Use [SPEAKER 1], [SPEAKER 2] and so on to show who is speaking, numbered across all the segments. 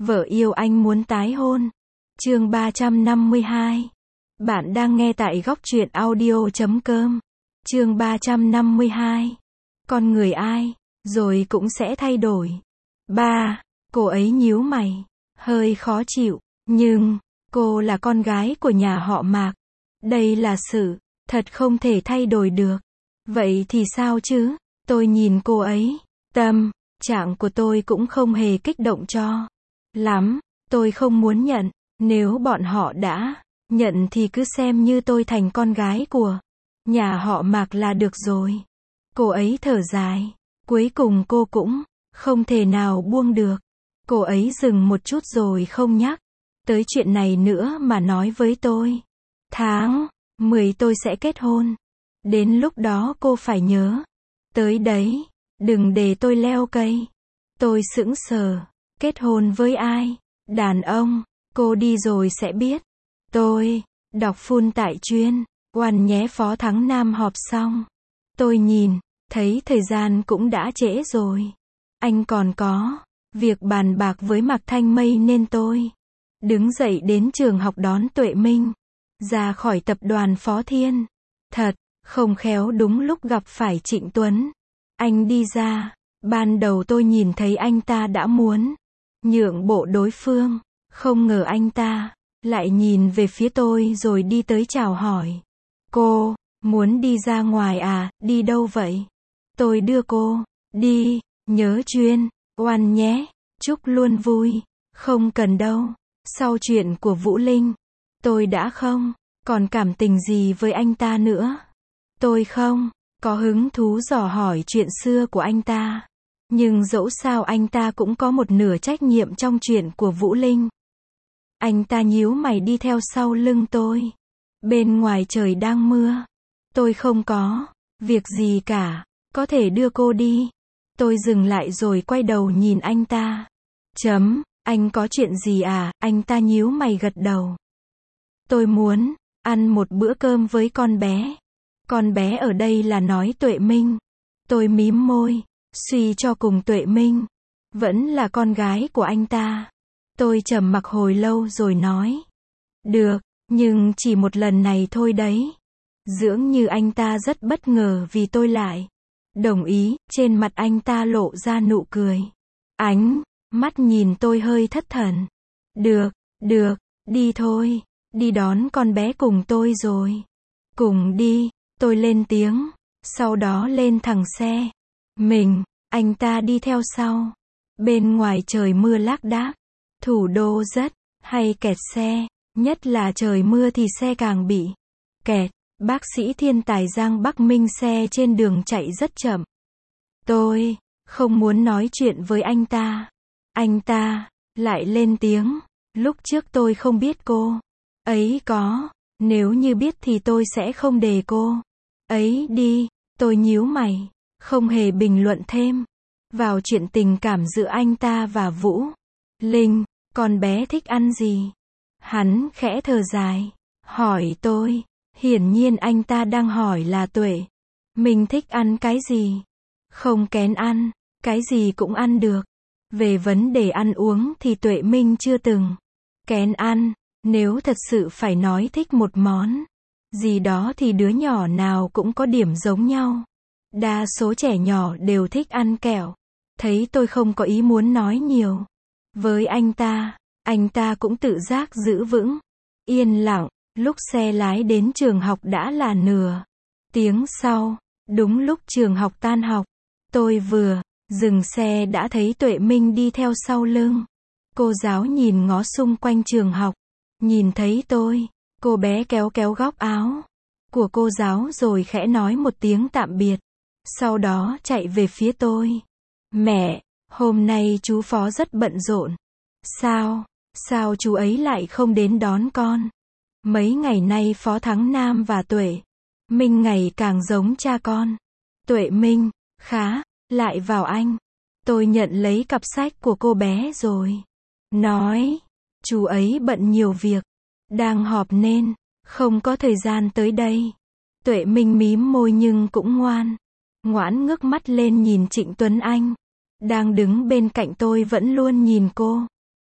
[SPEAKER 1] Vợ yêu anh muốn tái hôn. Chương 352. Bạn đang nghe tại góc truyện audio.com. Chương 352. Con người ai, rồi cũng sẽ thay đổi. 3. Cô ấy nhíu mày, hơi khó chịu, nhưng, cô là con gái của nhà họ Mạc. Đây là sự thật không thể thay đổi được. Vậy thì sao chứ? Tôi nhìn cô ấy, tâm trạng của tôi cũng không hề kích động cho lắm. Tôi không muốn nhận, nếu bọn họ đã nhận thì cứ xem như tôi thành con gái của nhà họ Mạc là được rồi. Cô ấy thở dài, cuối cùng cô cũng không thể nào buông được. Cô ấy dừng một chút rồi không nhắc tới chuyện này nữa mà nói với tôi. Tháng 10 tôi sẽ kết hôn. Đến lúc đó cô phải nhớ tới đấy, đừng để tôi leo cây. Tôi sững sờ, kết hôn với ai? Đàn ông, cô đi rồi sẽ biết. Tôi đọc full tại chuyên oan nhé. Phó Thắng Nam họp xong, tôi nhìn thấy thời gian cũng đã trễ rồi. Anh còn có việc bàn bạc với Mạc Thanh Mây nên tôi đứng dậy đến trường học đón Tuệ Minh ra khỏi tập đoàn Phó Thiên. Thật không khéo đúng lúc gặp phải Trịnh Tuấn. Anh đi ra, ban đầu tôi nhìn thấy anh ta đã muốn nhượng bộ đối phương, không ngờ anh ta lại nhìn về phía tôi rồi đi tới chào hỏi. Cô muốn đi ra ngoài à? Đi đâu vậy? Tôi đưa cô đi. Nhớ chuyên oan nhé. Chúc luôn vui. Không cần đâu. Sau chuyện của Vũ Linh, tôi đã không còn cảm tình gì với anh ta nữa. Tôi không có hứng thú dò hỏi chuyện xưa của anh ta. Nhưng dẫu sao anh ta cũng có một nửa trách nhiệm trong chuyện của Vũ Linh. Anh ta nhíu mày đi theo sau lưng tôi. Bên ngoài trời đang mưa. Tôi không có việc gì cả, có thể đưa cô đi. Tôi dừng lại rồi quay đầu nhìn anh ta. Anh có chuyện gì à? Anh ta nhíu mày gật đầu. Tôi muốn ăn một bữa cơm với con bé. Con bé ở đây là nói Tuệ Minh. Tôi mím môi, suy cho cùng Tuệ Minh vẫn là con gái của anh ta. Tôi trầm mặc hồi lâu rồi nói. Được, nhưng chỉ một lần này thôi đấy. Dường như anh ta rất bất ngờ vì tôi lại đồng ý. Trên mặt anh ta lộ ra nụ cười. Ánh mắt nhìn tôi hơi thất thần. Được, đi thôi. Đi đón con bé cùng tôi rồi. Cùng đi, tôi lên tiếng. Sau đó lên thẳng xe mình, anh ta đi theo sau. Bên ngoài trời mưa lác đác. Thủ đô rất hay kẹt xe, nhất là trời mưa thì xe càng bị kẹt. Bác sĩ thiên tài Giang Bắc Minh xe trên đường chạy rất chậm. Tôi không muốn nói chuyện với anh ta. Anh ta lại lên tiếng. Lúc trước tôi không biết cô ấy có. Nếu như biết thì tôi sẽ không để cô ấy đi. Tôi nhíu mày, không hề bình luận thêm vào chuyện tình cảm giữa anh ta và Vũ Linh. Con bé thích ăn gì? Hắn khẽ thở dài, hỏi tôi. Hiển nhiên anh ta đang hỏi là Tuệ Minh thích ăn cái gì. Không kén ăn, cái gì cũng ăn được. Về vấn đề ăn uống thì Tuệ Minh chưa từng kén ăn. Nếu thật sự phải nói thích một món gì đó thì đứa nhỏ nào cũng có điểm giống nhau. Đa số trẻ nhỏ đều thích ăn kẹo. Thấy tôi không có ý muốn nói nhiều với anh ta cũng tự giác giữ vững yên lặng. Lúc xe lái đến trường học đã là nửa tiếng sau. Đúng lúc trường học tan học, tôi vừa dừng xe đã thấy Tuệ Minh đi theo sau lưng. Cô giáo nhìn ngó xung quanh trường học, nhìn thấy tôi, cô bé kéo kéo góc áo của cô giáo rồi khẽ nói một tiếng tạm biệt. Sau đó chạy về phía tôi. Mẹ, hôm nay chú Phó rất bận rộn. Sao chú ấy lại không đến đón con? Mấy ngày nay Phó Thắng Nam và Tuệ Minh ngày càng giống cha con. Tuệ Minh khá lại vào anh. Tôi nhận lấy cặp sách của cô bé rồi nói, chú ấy bận nhiều việc, đang họp nên không có thời gian tới đây. Tuệ Minh mím môi nhưng cũng ngoãn ngước mắt lên nhìn Trịnh Tuấn Anh đang đứng bên cạnh tôi, vẫn luôn nhìn cô.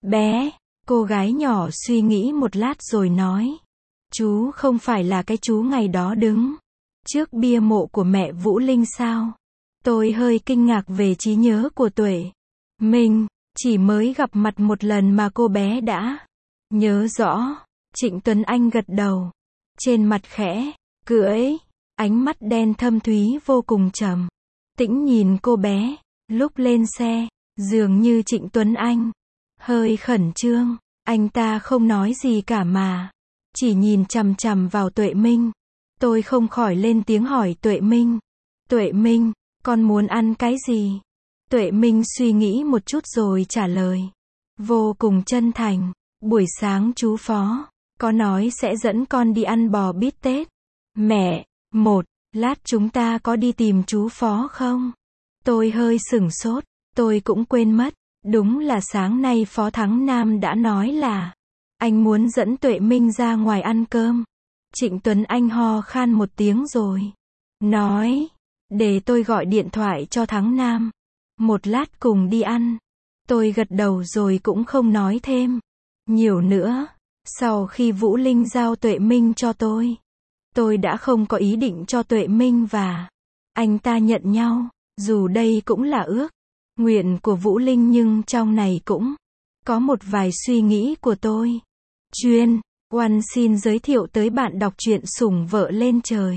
[SPEAKER 1] Bé, cô gái nhỏ suy nghĩ một lát rồi nói. Chú không phải là cái chú ngày đó đứng trước bia mộ của mẹ Vũ Linh sao? Tôi hơi kinh ngạc về trí nhớ của Tuệ. Mình chỉ mới gặp mặt một lần mà cô bé đã nhớ rõ. Trịnh Tuấn Anh gật đầu. Trên mặt khẽ cười, ánh mắt đen thâm thúy vô cùng trầm tĩnh nhìn cô bé. Lúc lên xe, dường như Trịnh Tuấn Anh hơi khẩn trương, anh ta không nói gì cả mà chỉ nhìn chằm chằm vào Tuệ Minh. Tôi không khỏi lên tiếng hỏi Tuệ Minh. Tuệ Minh, con muốn ăn cái gì? Tuệ Minh suy nghĩ một chút rồi trả lời. Vô cùng chân thành. Buổi sáng chú Phó có nói sẽ dẫn con đi ăn bò bít tết. Mẹ, một lát chúng ta có đi tìm chú Phó không? Tôi hơi sửng sốt. Tôi cũng quên mất. Đúng là sáng nay Phó Thắng Nam đã nói là anh muốn dẫn Tuệ Minh ra ngoài ăn cơm. Trịnh Tuấn Anh ho khan một tiếng rồi nói, để tôi gọi điện thoại cho Thắng Nam. Một lát cùng đi ăn. Tôi gật đầu rồi cũng không nói thêm nhiều nữa. Sau khi Vũ Linh giao Tuệ Minh cho tôi đã không có ý định cho Tuệ Minh và anh ta nhận nhau. Dù đây cũng là ước nguyện của Vũ Linh nhưng trong này cũng có một vài suy nghĩ của tôi. Oan xin giới thiệu tới bạn đọc truyện Sủng Vợ Lên Trời.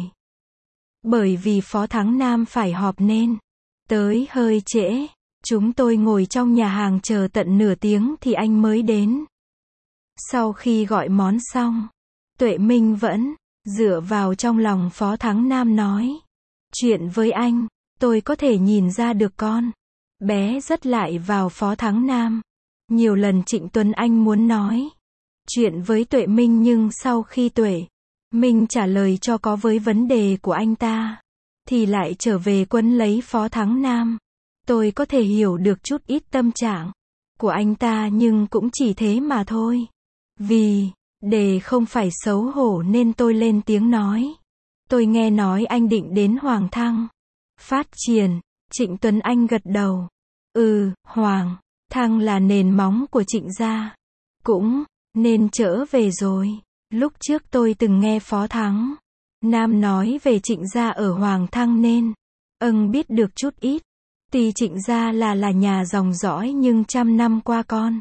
[SPEAKER 1] Bởi vì Phó Thắng Nam phải họp nên tới hơi trễ. Chúng tôi ngồi trong nhà hàng chờ tận nửa tiếng thì anh mới đến. Sau khi gọi món xong, Tuệ Minh vẫn dựa vào trong lòng Phó Thắng Nam nói. Chuyện với anh, tôi có thể nhìn ra được con bé rất lại vào Phó Thắng Nam. Nhiều lần Trịnh Tuấn Anh muốn nói chuyện với Tuệ Minh nhưng sau khi Tuệ Minh trả lời cho có với vấn đề của anh ta, thì lại trở về quấn lấy Phó Thắng Nam. Tôi có thể hiểu được chút ít tâm trạng của anh ta nhưng cũng chỉ thế mà thôi. Vì, để không phải xấu hổ nên tôi lên tiếng nói. Tôi nghe nói anh định đến Hoàng Thăng phát triển. Trịnh Tuấn Anh gật đầu. Hoàng Thăng là nền móng của Trịnh gia. Cũng nên trở về rồi. Lúc trước tôi từng nghe Phó Thắng Nam nói về Trịnh gia ở Hoàng Thăng nên biết được chút ít. Tuy Trịnh gia là nhà dòng dõi nhưng trăm năm qua con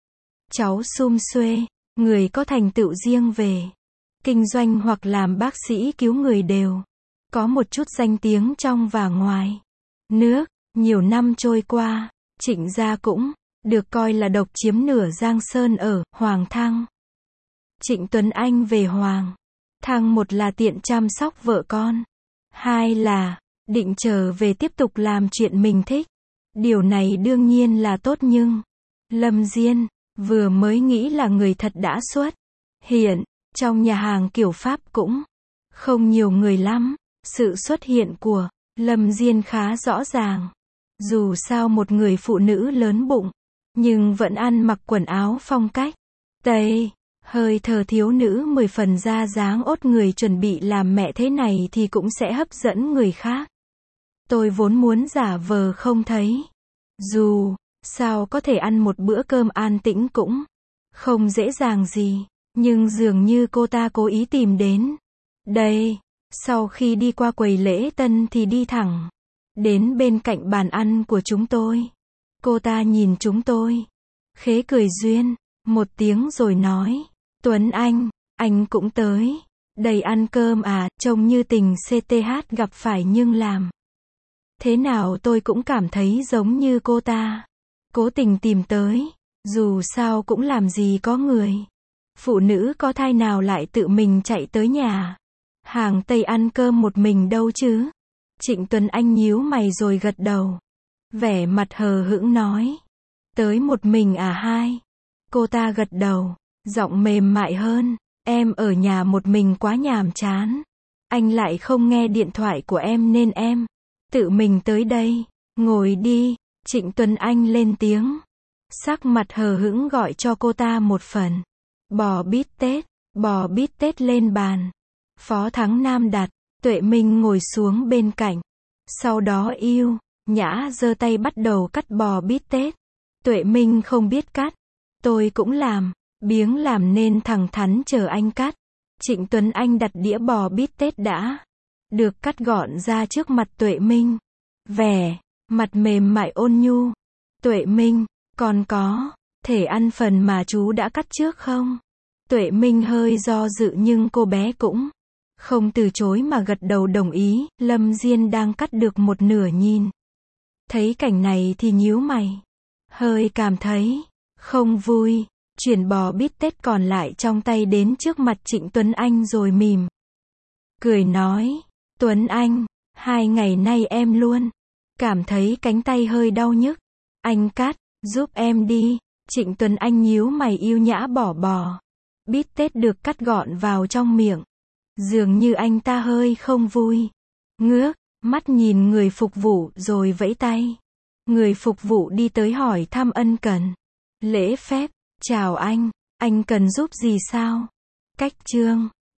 [SPEAKER 1] cháu sum xuê, người có thành tựu riêng về kinh doanh hoặc làm bác sĩ cứu người đều có một chút danh tiếng trong và ngoài nước. Nhiều năm trôi qua, Trịnh gia cũng được coi là độc chiếm nửa Giang Sơn ở Hoàng Thăng. Trịnh Tuấn Anh về Hoàng Thăng, một là tiện chăm sóc vợ con, hai là định trở về tiếp tục làm chuyện mình thích. Điều này đương nhiên là tốt nhưng Lâm Diên vừa mới nghĩ là người thật đã xuất hiện. Trong nhà hàng kiểu Pháp cũng không nhiều người lắm. Sự xuất hiện của Lâm Diên khá rõ ràng. Dù sao một người phụ nữ lớn bụng, nhưng vẫn ăn mặc quần áo phong cách Tây, hơi thở thiếu nữ 10 phần, ra dáng ốt người chuẩn bị làm mẹ thế này thì cũng sẽ hấp dẫn người khác. Tôi vốn muốn giả vờ không thấy. Dù sao có thể ăn một bữa cơm an tĩnh cũng không dễ dàng gì. Nhưng dường như cô ta cố ý tìm đến đây. Sau khi đi qua quầy lễ tân thì đi thẳng đến bên cạnh bàn ăn của chúng tôi. Cô ta nhìn chúng tôi, khẽ cười duyên một tiếng rồi nói. Tuấn anh cũng tới đây ăn cơm à? Trông như tình CTH gặp phải nhưng làm thế nào tôi cũng cảm thấy giống như cô ta cố tình tìm tới. Dù sao cũng làm gì có người phụ nữ có thai nào lại tự mình chạy tới nhà hàng Tây ăn cơm một mình đâu chứ. Trịnh Tuấn Anh nhíu mày rồi gật đầu, vẻ mặt hờ hững nói. Tới một mình à? Hai. Cô ta gật đầu, giọng mềm mại hơn. Em ở nhà một mình quá nhàm chán. Anh lại không nghe điện thoại của em nên em tự mình tới đây. Ngồi đi. Trịnh Tuấn Anh lên tiếng, sắc mặt hờ hững gọi cho cô ta một phần bò bít tết lên bàn. Phó Thắng Nam đặt, Tuệ Minh ngồi xuống bên cạnh. Sau đó nhã giơ tay bắt đầu cắt bò bít tết. Tuệ Minh không biết cắt, Tôi cũng làm. Biếng làm nên thẳng thắn chờ anh cắt. Trịnh Tuấn Anh đặt đĩa bò bít tết đã được cắt gọn ra trước mặt Tuệ Minh. Vẻ mặt mềm mại ôn nhu. Tuệ Minh, còn có thể ăn phần mà chú đã cắt trước không? Tuệ Minh hơi do dự nhưng cô bé cũng không từ chối mà gật đầu đồng ý. Lâm Diên đang cắt được một nửa nhìn thấy cảnh này thì nhíu mày, hơi cảm thấy không vui, chuyển bò bít tết còn lại trong tay đến trước mặt Trịnh Tuấn Anh rồi mỉm cười nói, Tuấn Anh, 2 ngày nay em luôn cảm thấy cánh tay hơi đau nhức, anh cắt giúp em đi. Trịnh Tuấn Anh nhíu mày yêu nhã bỏ bò bít tết được cắt gọn vào trong miệng. Dường như anh ta hơi không vui, ngước mắt nhìn người phục vụ rồi vẫy tay. Người phục vụ đi tới hỏi thăm ân cần, lễ phép, chào anh cần giúp gì sao? Cách chương